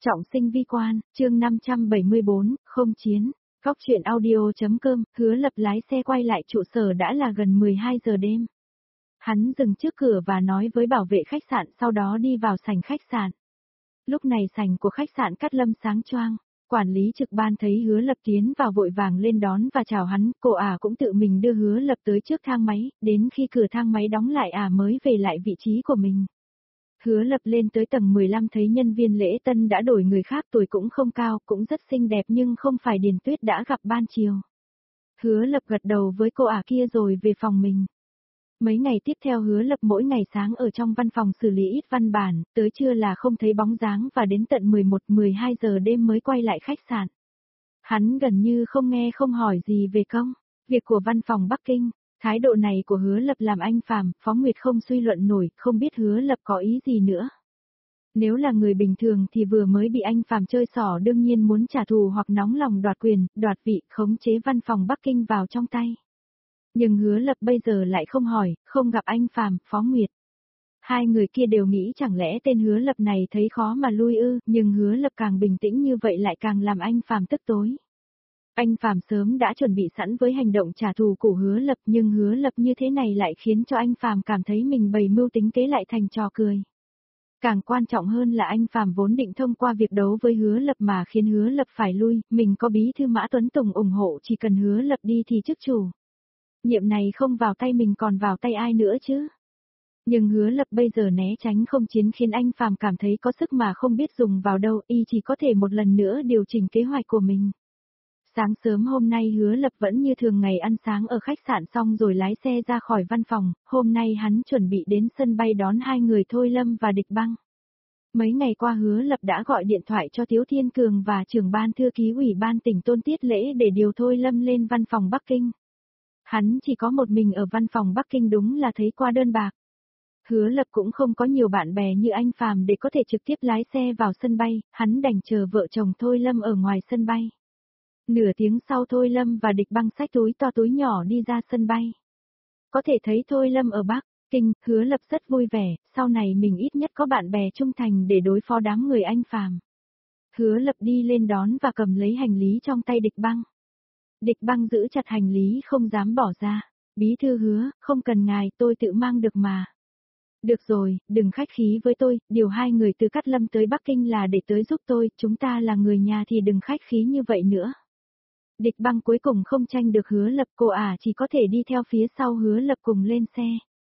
Trọng sinh vi quan, chương 574, không chiến. Góc truyện audio.com, Hứa Lập lái xe quay lại trụ sở đã là gần 12 giờ đêm. Hắn dừng trước cửa và nói với bảo vệ khách sạn, sau đó đi vào sảnh khách sạn. Lúc này sảnh của khách sạn Cát Lâm sáng choang. Quản lý trực ban thấy Hứa Lập tiến vào vội vàng lên đón và chào hắn, cô cũng tự mình đưa Hứa Lập tới trước thang máy, đến khi cửa thang máy đóng lại mới về lại vị trí của mình. Hứa Lập lên tới tầng 15 thấy nhân viên lễ tân đã đổi người khác, tuổi cũng không cao, cũng rất xinh đẹp nhưng không phải Điền Tuyết đã gặp ban chiều. Hứa Lập gật đầu với cô kia rồi về phòng mình. Mấy ngày tiếp theo Hứa Lập mỗi ngày sáng ở trong văn phòng xử lý ít văn bản, tới trưa là không thấy bóng dáng và đến tận 11-12 giờ đêm mới quay lại khách sạn. Hắn gần như không nghe không hỏi gì về công việc của văn phòng Bắc Kinh. Thái độ này của Hứa Lập làm anh Phàm, Phó Nguyệt không suy luận nổi, không biết Hứa Lập có ý gì nữa. Nếu là người bình thường thì vừa mới bị anh Phàm chơi xỏ đương nhiên muốn trả thù hoặc nóng lòng đoạt quyền, đoạt vị, khống chế văn phòng Bắc Kinh vào trong tay. Nhưng Hứa Lập bây giờ lại không hỏi, không gặp anh Phàm, Phó Nguyệt. Hai người kia đều nghĩ chẳng lẽ tên Hứa Lập này thấy khó mà lui ư, nhưng Hứa Lập càng bình tĩnh như vậy lại càng làm anh Phàm tức tối. Anh Phàm sớm đã chuẩn bị sẵn với hành động trả thù của Hứa Lập, nhưng Hứa Lập như thế này lại khiến cho anh Phàm cảm thấy mình bày mưu tính kế lại thành trò cười. Càng quan trọng hơn là anh Phàm vốn định thông qua việc đấu với Hứa Lập mà khiến Hứa Lập phải lui, mình có bí thư Mã Tuấn Tùng ủng hộ, chỉ cần Hứa Lập đi thì chức chủ. Nhiệm này không vào tay mình còn vào tay ai nữa chứ? Nhưng Hứa Lập bây giờ né tránh không chiến khiến anh Phàm cảm thấy có sức mà không biết dùng vào đâu, y chỉ có thể một lần nữa điều chỉnh kế hoạch của mình. Sáng sớm hôm nay Hứa Lập vẫn như thường ngày ăn sáng ở khách sạn xong rồi lái xe ra khỏi văn phòng, hôm nay hắn chuẩn bị đến sân bay đón hai người Thôi Lâm và Địch Băng. Mấy ngày qua Hứa Lập đã gọi điện thoại cho Tiếu Thiên Cường và trưởng ban thư ký ủy ban tỉnh Tôn Tiết Lễ để điều Thôi Lâm lên văn phòng Bắc Kinh. Hắn chỉ có một mình ở văn phòng Bắc Kinh đúng là thấy qua đơn bạc. Hứa Lập cũng không có nhiều bạn bè như anh Phàm để có thể trực tiếp lái xe vào sân bay, hắn đành chờ vợ chồng Thôi Lâm ở ngoài sân bay. Nửa tiếng sau Thôi Lâm và Địch Băng xách túi to túi nhỏ đi ra sân bay. Có thể thấy Thôi Lâm ở Bắc Kinh, Hứa Lập rất vui vẻ, sau này mình ít nhất có bạn bè trung thành để đối phó đám người anh Phàm. Hứa Lập đi lên đón và cầm lấy hành lý trong tay Địch Băng. Địch Băng giữ chặt hành lý không dám bỏ ra. Bí thư Hứa, không cần ngài, tôi tự mang được mà. Được rồi, đừng khách khí với tôi, điều hai người từ Cát Lâm tới Bắc Kinh là để tới giúp tôi, chúng ta là người nhà thì đừng khách khí như vậy nữa. Địch Băng cuối cùng không tranh được Hứa Lập, cô chỉ có thể đi theo phía sau Hứa Lập cùng lên xe.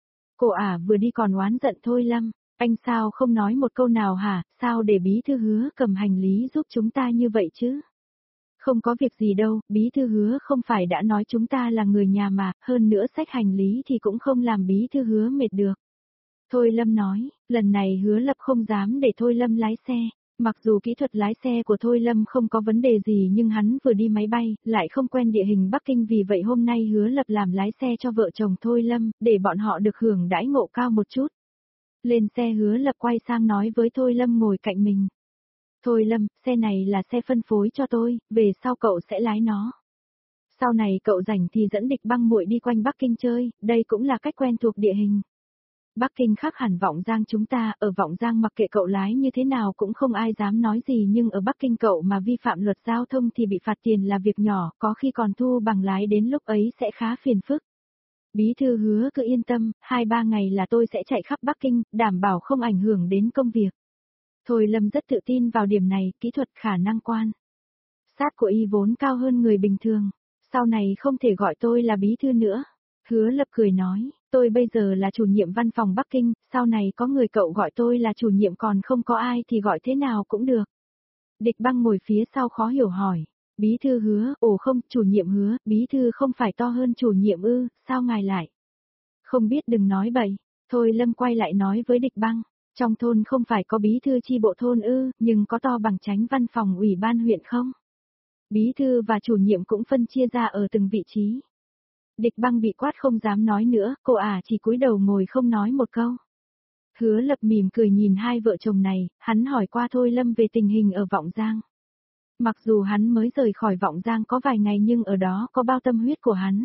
Cô vừa đi còn oán giận Thôi Lâm, anh sao không nói một câu nào hả, sao để bí thư Hứa cầm hành lý giúp chúng ta như vậy chứ? Không có việc gì đâu, bí thư Hứa không phải đã nói chúng ta là người nhà mà, hơn nữa xách hành lý thì cũng không làm bí thư Hứa mệt được. Thôi Lâm nói, lần này Hứa Lập không dám để Thôi Lâm lái xe. Mặc dù kỹ thuật lái xe của Thôi Lâm không có vấn đề gì nhưng hắn vừa đi máy bay, lại không quen địa hình Bắc Kinh, vì vậy hôm nay Hứa Lập làm lái xe cho vợ chồng Thôi Lâm, để bọn họ được hưởng đãi ngộ cao một chút. Lên xe Hứa Lập quay sang nói với Thôi Lâm ngồi cạnh mình. Thôi Lâm, xe này là xe phân phối cho tôi, về sau cậu sẽ lái nó. Sau này cậu rảnh thì dẫn Địch Băng muội đi quanh Bắc Kinh chơi, đây cũng là cách quen thuộc địa hình. Bắc Kinh khác hẳn Vọng Giang chúng ta, ở Vọng Giang mặc kệ cậu lái như thế nào cũng không ai dám nói gì, nhưng ở Bắc Kinh cậu mà vi phạm luật giao thông thì bị phạt tiền là việc nhỏ, có khi còn thu bằng lái, đến lúc ấy sẽ khá phiền phức. Bí thư Hứa cứ yên tâm, 2-3 ngày là tôi sẽ chạy khắp Bắc Kinh, đảm bảo không ảnh hưởng đến công việc. Thôi Lâm rất tự tin vào điểm này, kỹ thuật khả năng quan sát của y vốn cao hơn người bình thường, sau này không thể gọi tôi là bí thư nữa. Hứa Lập cười nói, tôi bây giờ là chủ nhiệm văn phòng Bắc Kinh, sau này có người cậu gọi tôi là chủ nhiệm, còn không có ai thì gọi thế nào cũng được. Địch Băng ngồi phía sau khó hiểu hỏi, bí thư Hứa, không, chủ nhiệm Hứa, bí thư không phải to hơn chủ nhiệm ư, sao ngài lại? Không biết đừng nói bậy. Thôi Lâm quay lại nói với Địch Băng, trong thôn không phải có bí thư chi bộ thôn ư, nhưng có to bằng chánh văn phòng ủy ban huyện không? Bí thư và chủ nhiệm cũng phân chia ra ở từng vị trí. Địch Băng bị quát không dám nói nữa, cô chỉ cúi đầu ngồi không nói một câu. Hứa Lập mỉm cười nhìn hai vợ chồng này, hắn hỏi qua Thôi Lâm về tình hình ở Vọng Giang. Mặc dù hắn mới rời khỏi Vọng Giang có vài ngày nhưng ở đó có bao tâm huyết của hắn.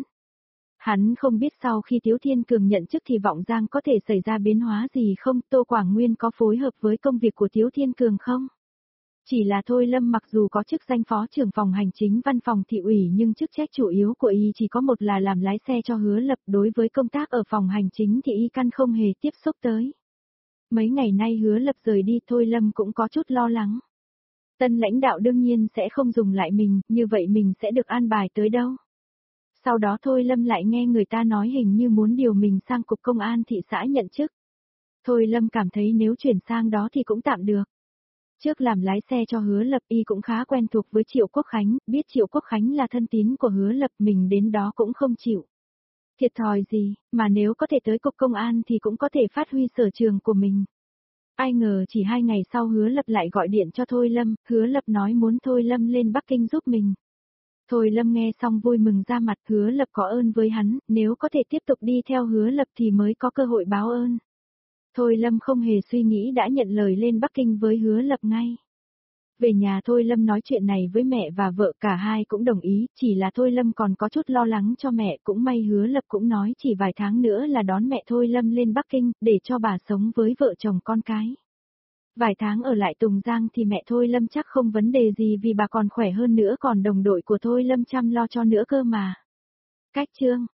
Hắn không biết sau khi Tiếu Thiên Cường nhận chức thì Vọng Giang có thể xảy ra biến hóa gì không, Tô Quảng Nguyên có phối hợp với công việc của Tiếu Thiên Cường không? Chỉ là Thôi Lâm mặc dù có chức danh phó trưởng phòng hành chính văn phòng thị ủy nhưng chức trách chủ yếu của y chỉ có một là làm lái xe cho Hứa Lập, đối với công tác ở phòng hành chính thì y căn không hề tiếp xúc tới. Mấy ngày nay Hứa Lập rời đi Thôi Lâm cũng có chút lo lắng. Tân lãnh đạo đương nhiên sẽ không dùng lại mình, như vậy mình sẽ được an bài tới đâu. Sau đó Thôi Lâm lại nghe người ta nói hình như muốn điều mình sang cục công an thị xã nhận chức. Thôi Lâm cảm thấy nếu chuyển sang đó thì cũng tạm được. Trước làm lái xe cho Hứa Lập y cũng khá quen thuộc với Triệu Quốc Khánh, biết Triệu Quốc Khánh là thân tín của Hứa Lập, mình đến đó cũng không chịu thiệt thòi gì, mà nếu có thể tới cục công an thì cũng có thể phát huy sở trường của mình. Ai ngờ chỉ 2 ngày sau Hứa Lập lại gọi điện cho Thôi Lâm, Hứa Lập nói muốn Thôi Lâm lên Bắc Kinh giúp mình. Thôi Lâm nghe xong vui mừng ra mặt, Hứa Lập có ơn với hắn, nếu có thể tiếp tục đi theo Hứa Lập thì mới có cơ hội báo ơn. Thôi Lâm không hề suy nghĩ đã nhận lời lên Bắc Kinh với Hứa Lập ngay. Về nhà Thôi Lâm nói chuyện này với mẹ và vợ, cả hai cũng đồng ý, chỉ là Thôi Lâm còn có chút lo lắng cho mẹ, cũng may Hứa Lập cũng nói chỉ vài tháng nữa là đón mẹ Thôi Lâm lên Bắc Kinh, để cho bà sống với vợ chồng con cái. Vài tháng ở lại Tùng Giang thì mẹ Thôi Lâm chắc không vấn đề gì vì bà còn khỏe hơn nữa, còn đồng đội của Thôi Lâm chăm lo cho nữa cơ mà. Cách chương